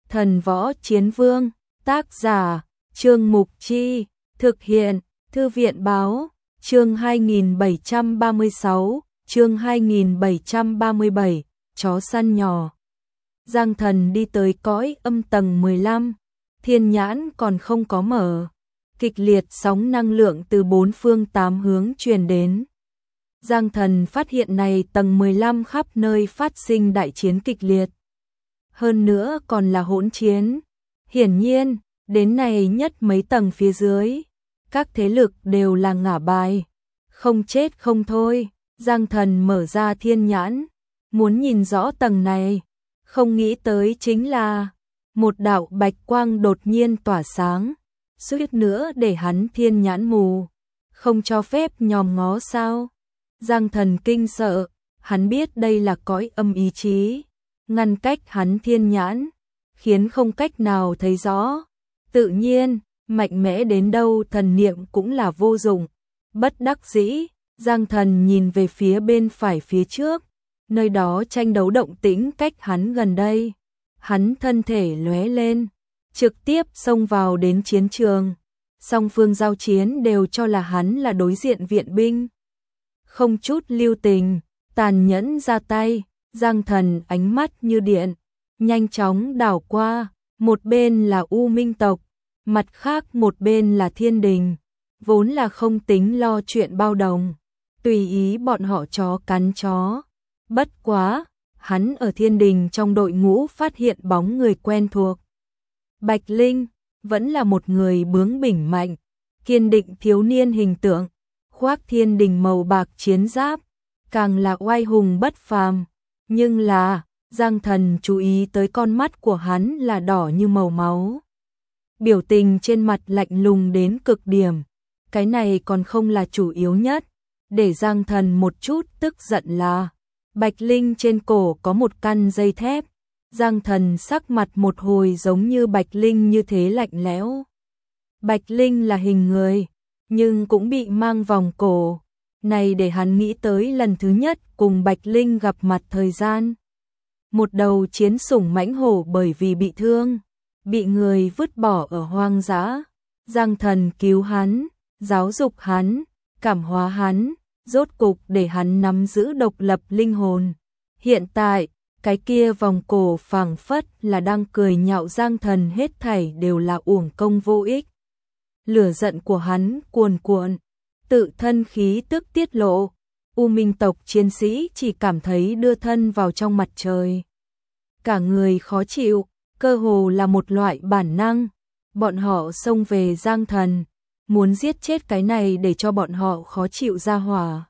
Thần Võ Chiến Vương, tác giả, Trương Mục Chi, thực hiện, Thư viện Báo, chương 2736, chương 2737, chó săn nhỏ. Giang Thần đi tới cõi âm tầng 15, thiên nhãn còn không có mở. Kịch liệt sóng năng lượng từ bốn phương tám hướng truyền đến. Giang Thần phát hiện này tầng 15 khắp nơi phát sinh đại chiến kịch liệt. Hơn nữa còn là hỗn chiến. Hiển nhiên, đến này nhất mấy tầng phía dưới, các thế lực đều là ngả bài. Không chết không thôi, Giang Thần mở ra thiên nhãn, muốn nhìn rõ tầng này. Không nghĩ tới chính là một đạo bạch quang đột nhiên tỏa sáng, suýt nữa để hắn thiên nhãn mù. Không cho phép nhòm ngó sao? Giang Thần kinh sợ, hắn biết đây là cõi âm ý chí, ngăn cách hắn thiên nhãn, khiến không cách nào thấy rõ. Tự nhiên, mạnh mẽ đến đâu thần niệm cũng là vô dụng. Bất đắc dĩ, Giang Thần nhìn về phía bên phải phía trước, nơi đó tranh đấu động tĩnh cách hắn gần đây. Hắn thân thể lóe lên, trực tiếp xông vào đến chiến trường. Song phương giao chiến đều cho là hắn là đối diện viện binh. Không chút lưu tình, tàn nhẫn ra tay, Giang Thần ánh mắt như điện, nhanh chóng đảo qua, một bên là U Minh tộc, mặt khác một bên là Thiên Đình, vốn là không tính lo chuyện bao đồng, tùy ý bọn họ chó cắn chó. Bất quá, hắn ở Thiên Đình trong đội ngũ phát hiện bóng người quen thuộc. Bạch Linh, vẫn là một người bướng bỉnh mạnh, kiên định thiếu niên hình tượng, khoác Thiên Đình màu bạc chiến giáp, càng là oai hùng bất phàm. Nhưng là, Giang Thần chú ý tới con mắt của hắn là đỏ như màu máu. Biểu tình trên mặt lạnh lùng đến cực điểm. Cái này còn không là chủ yếu nhất. Để Giang Thần một chút tức giận là Bạch Linh trên cổ có một căn dây thép. Giang Thần sắc mặt một hồi giống như Bạch Linh như thế lạnh lẽo. Bạch Linh là hình người, nhưng cũng bị mang vòng cổ. Này để hắn nghĩ tới lần thứ nhất cùng Bạch Linh gặp mặt thời gian. Một đầu chiến sủng mãnh hổ bởi vì bị thương, bị người vứt bỏ ở hoang dã. Giang Thần cứu hắn, giáo dục hắn, cảm hóa hắn, rốt cục để hắn nắm giữ độc lập linh hồn. Hiện tại, cái kia vòng cổ phảng phất là đang cười nhạo Giang Thần, hết thảy đều là uổng công vô ích. Lửa giận của hắn cuồn cuộn, tự thân khí tức tiết lộ. U Minh tộc chiến sĩ chỉ cảm thấy đưa thân vào trong mặt trời. Cả người khó chịu, cơ hồ là một loại bản năng. Bọn họ xông về Giang Thần, muốn giết chết cái này để cho bọn họ khó chịu ra hỏa.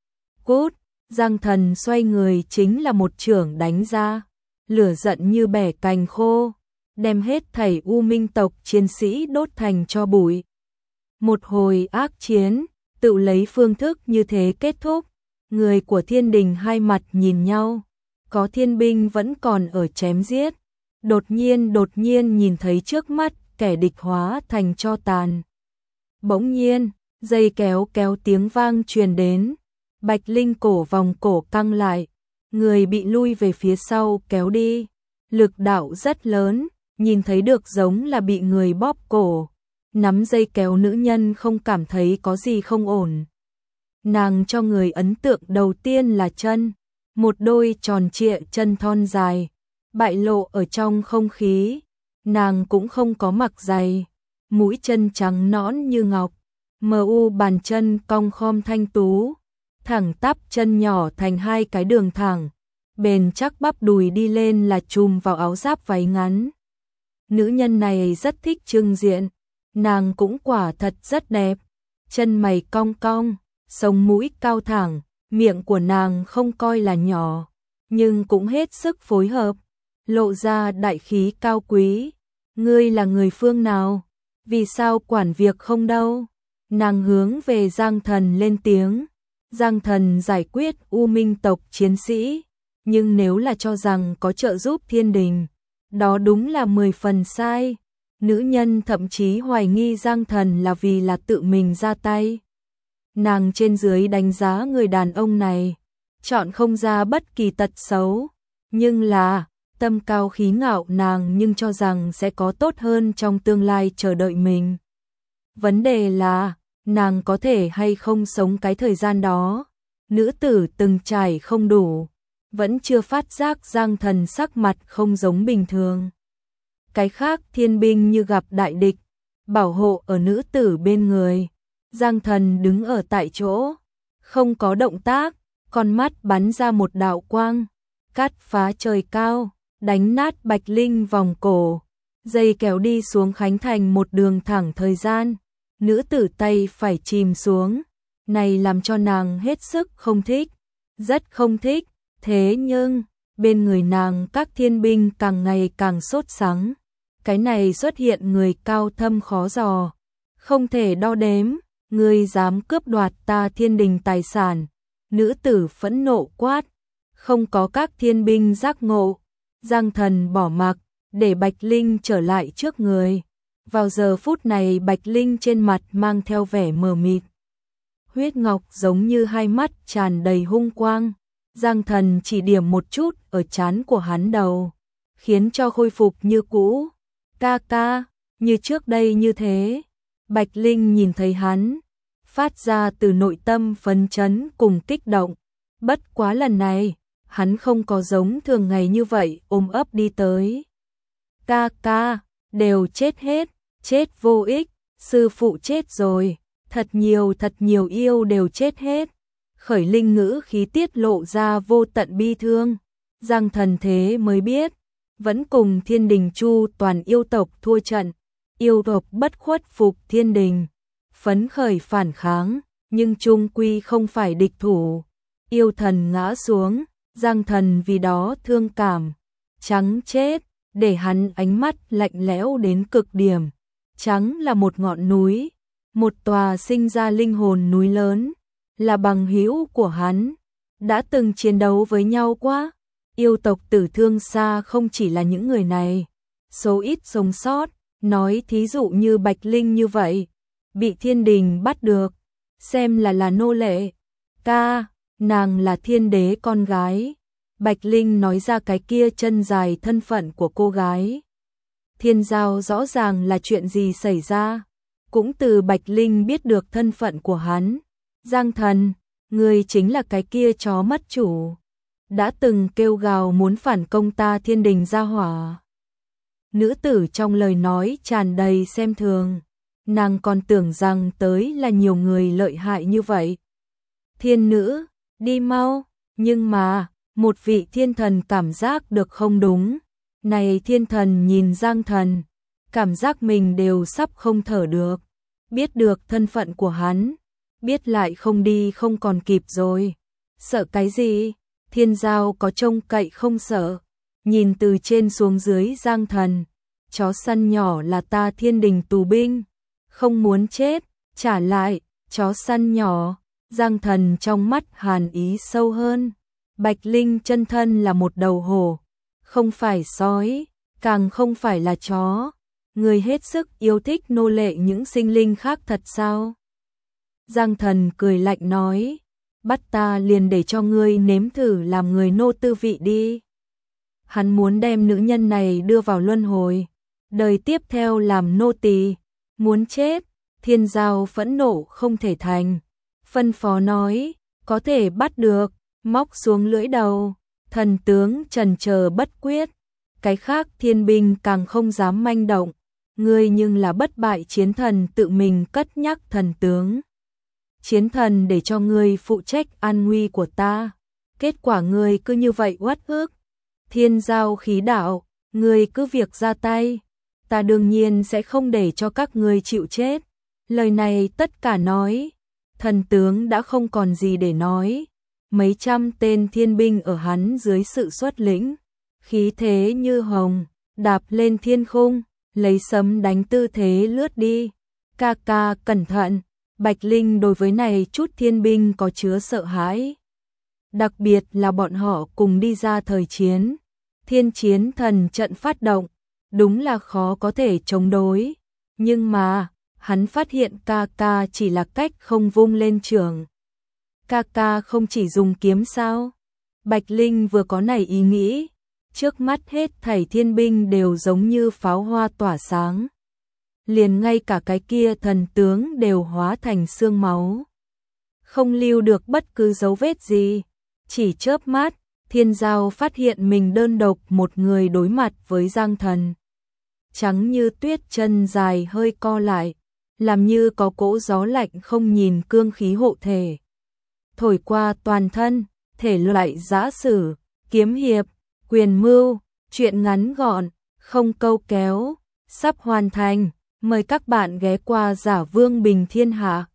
Cút, Giang Thần xoay người chính là một chưởng đánh ra. Lửa giận như bẻ cành khô, đem hết thảy U Minh tộc chiến sĩ đốt thành tro bụi. Một hồi ác chiến, tự lấy phương thức như thế kết thúc. Người của Thiên Đình hai mặt nhìn nhau, có thiên binh vẫn còn ở chém giết. Đột nhiên nhìn thấy trước mắt kẻ địch hóa thành tro tàn. Bỗng nhiên, dây kéo tiếng vang truyền đến. Bạch Linh cổ vòng cổ căng lại, người bị lui về phía sau kéo đi. Lực đạo rất lớn, nhìn thấy được giống là bị người bóp cổ. Nắm dây kéo nữ nhân không cảm thấy có gì không ổn. Nàng cho người ấn tượng đầu tiên là chân, một đôi tròn trịa chân thon dài, bại lộ ở trong không khí. Nàng cũng không có mặc giày, mũi chân trắng nõn như ngọc, bàn chân cong khom thanh tú, thẳng tắp chân nhỏ thành hai cái đường thẳng, bền chắc bắp đùi đi lên là chùm vào áo giáp váy ngắn. Nữ nhân này rất thích trưng diện, nàng cũng quả thật rất đẹp, chân mày cong cong, sống mũi cao thẳng, miệng của nàng không coi là nhỏ, nhưng cũng hết sức phối hợp, lộ ra đại khí cao quý. Ngươi là người phương nào? Vì sao quản việc không đâu? Nàng hướng về Giang Thần lên tiếng. Giang Thần giải quyết U Minh tộc chiến sĩ, nhưng nếu là cho rằng có trợ giúp Thiên Đình, đó đúng là 10 phần sai. Nữ nhân thậm chí hoài nghi Giang Thần là vì là tự mình ra tay. Nàng trên dưới đánh giá người đàn ông này, chọn không ra bất kỳ tật xấu, nhưng là tâm cao khí ngạo nàng nhưng cho rằng sẽ có tốt hơn trong tương lai chờ đợi mình. Vấn đề là, nàng có thể hay không sống cái thời gian đó. Nữ tử từng trải không đủ, vẫn chưa phát giác Giang Thần sắc mặt không giống bình thường. Cái khác thiên binh như gặp đại địch, bảo hộ ở nữ tử bên người. Giang Thần đứng ở tại chỗ, không có động tác, con mắt bắn ra một đạo quang, cắt phá trời cao, đánh nát Bạch Linh vòng cổ, dây kéo đi xuống Khánh Thành một đường thẳng thời gian. Nữ tử tay phải chìm xuống, này làm cho nàng hết sức không thích, rất không thích, thế nhưng, bên người nàng các thiên binh càng ngày càng sốt sắng. Cái này xuất hiện người cao thâm khó dò, không thể đo đếm, ngươi dám cướp đoạt ta thiên đình tài sản. Nữ tử phẫn nộ quát, không có các thiên binh giác ngộ. Giang Thần bỏ mặc, để Bạch Linh trở lại trước người. Vào giờ phút này Bạch Linh trên mặt mang theo vẻ mờ mịt. Huyết ngọc giống như hai mắt tràn đầy hung quang. Giang Thần chỉ điểm một chút ở trán của hắn đầu, khiến cho khôi phục như cũ. Ca ca, như trước đây như thế. Bạch Linh nhìn thấy hắn, phát ra từ nội tâm phấn chấn cùng kích động. Bất quá lần này, hắn không có giống thường ngày như vậy ôm ấp đi tới. Ca ca, đều chết hết, chết vô ích, sư phụ chết rồi, thật nhiều yêu đều chết hết. Khởi Linh ngữ khí tiết lộ ra vô tận bi thương. Giang Thần thế mới biết, vẫn cùng Thiên Đình Chu toàn yêu tộc thua trận, yêu tộc bất khuất phục Thiên Đình, phấn khởi phản kháng, nhưng chung quy không phải địch thủ. Yêu thần ngã xuống, Giang Thần vì đó thương cảm, trắng chết, để hắn ánh mắt lạnh lẽo đến cực điểm. Trắng là một ngọn núi, một tòa sinh ra linh hồn núi lớn, là bằng hữu của hắn, đã từng chiến đấu với nhau quá. Yêu tộc tử thương xa không chỉ là những người này, số ít sống sót, nói thí dụ như Bạch Linh như vậy, bị Thiên Đình bắt được, xem là nô lệ. Ca, nàng là thiên đế con gái. Bạch Linh nói ra cái kia chân dài thân phận của cô gái. Thiên giao rõ ràng là chuyện gì xảy ra, cũng từ Bạch Linh biết được thân phận của hắn. Giang Thần, người chính là cái kia chó mất chủ, đã từng kêu gào muốn phản công ta Thiên Đình gia hỏa. Nữ tử trong lời nói tràn đầy xem thường, nàng còn tưởng rằng tới là nhiều người lợi hại như vậy. Thiên nữ, đi mau, nhưng mà, một vị thiên thần cảm giác được không đúng. Này thiên thần nhìn Giang Thần, cảm giác mình đều sắp không thở được. Biết được thân phận của hắn, biết lại không đi không còn kịp rồi. Sợ cái gì? Thiên giao có trông cậy không sợ. Nhìn từ trên xuống dưới Giang Thần, chó săn nhỏ là ta Thiên Đình tù binh, không muốn chết, trả lại, chó săn nhỏ. Giang Thần trong mắt hàn ý sâu hơn. Bạch Linh chân thân là một đầu hổ, không phải sói, càng không phải là chó. Người hết sức yêu thích nô lệ những sinh linh khác thật sao? Giang Thần cười lạnh nói, bắt ta liền để cho ngươi nếm thử làm người nô tư vị đi. Hắn muốn đem nữ nhân này đưa vào luân hồi, đời tiếp theo làm nô tỳ. Muốn chết. Thiên giao phẫn nộ không thể thành, phân phó nói, có thể bắt được, móc xuống lưỡi đầu. Thần tướng trần chờ bất quyết, cái khác thiên binh càng không dám manh động. Ngươi nhưng là bất bại chiến thần tự mình cất nhắc thần tướng. Chiến thần để cho ngươi phụ trách an nguy của ta, kết quả ngươi cứ như vậy uất ức. Thiên giao khí đạo, ngươi cứ việc ra tay, ta đương nhiên sẽ không để cho các ngươi chịu chết. Lời này tất cả nói, thần tướng đã không còn gì để nói. Mấy trăm tên thiên binh ở hắn dưới sự xuất lĩnh, khí thế như hồng, đạp lên thiên khung, lấy sấm đánh tư thế lướt đi. Ca ca cẩn thận. Bạch Linh đối với này chút thiên binh có chứa sợ hãi. Đặc biệt là bọn họ cùng đi ra thời chiến. Thiên chiến thần trận phát động, đúng là khó có thể chống đối. Nhưng mà, hắn phát hiện ca ca chỉ là cách không vung lên trường. Ca ca không chỉ dùng kiếm sao? Bạch Linh vừa có nảy ý nghĩ, trước mắt hết thảy thiên binh đều giống như pháo hoa tỏa sáng. Liền ngay cả cái kia thần tướng đều hóa thành xương máu. Không lưu được bất cứ dấu vết gì. Chỉ chớp mắt, Thiên Giao phát hiện mình đơn độc một người đối mặt với Giang Thần. Trắng như tuyết chân dài hơi co lại, làm như có cỗ gió lạnh không nhìn cương khí hộ thể. Thổi qua toàn thân, thể loại giã sử, kiếm hiệp, quyền mưu, chuyện ngắn gọn, không câu kéo, sắp hoàn thành. Mời các bạn ghé qua Giả Vương Bình Thiên Hạ.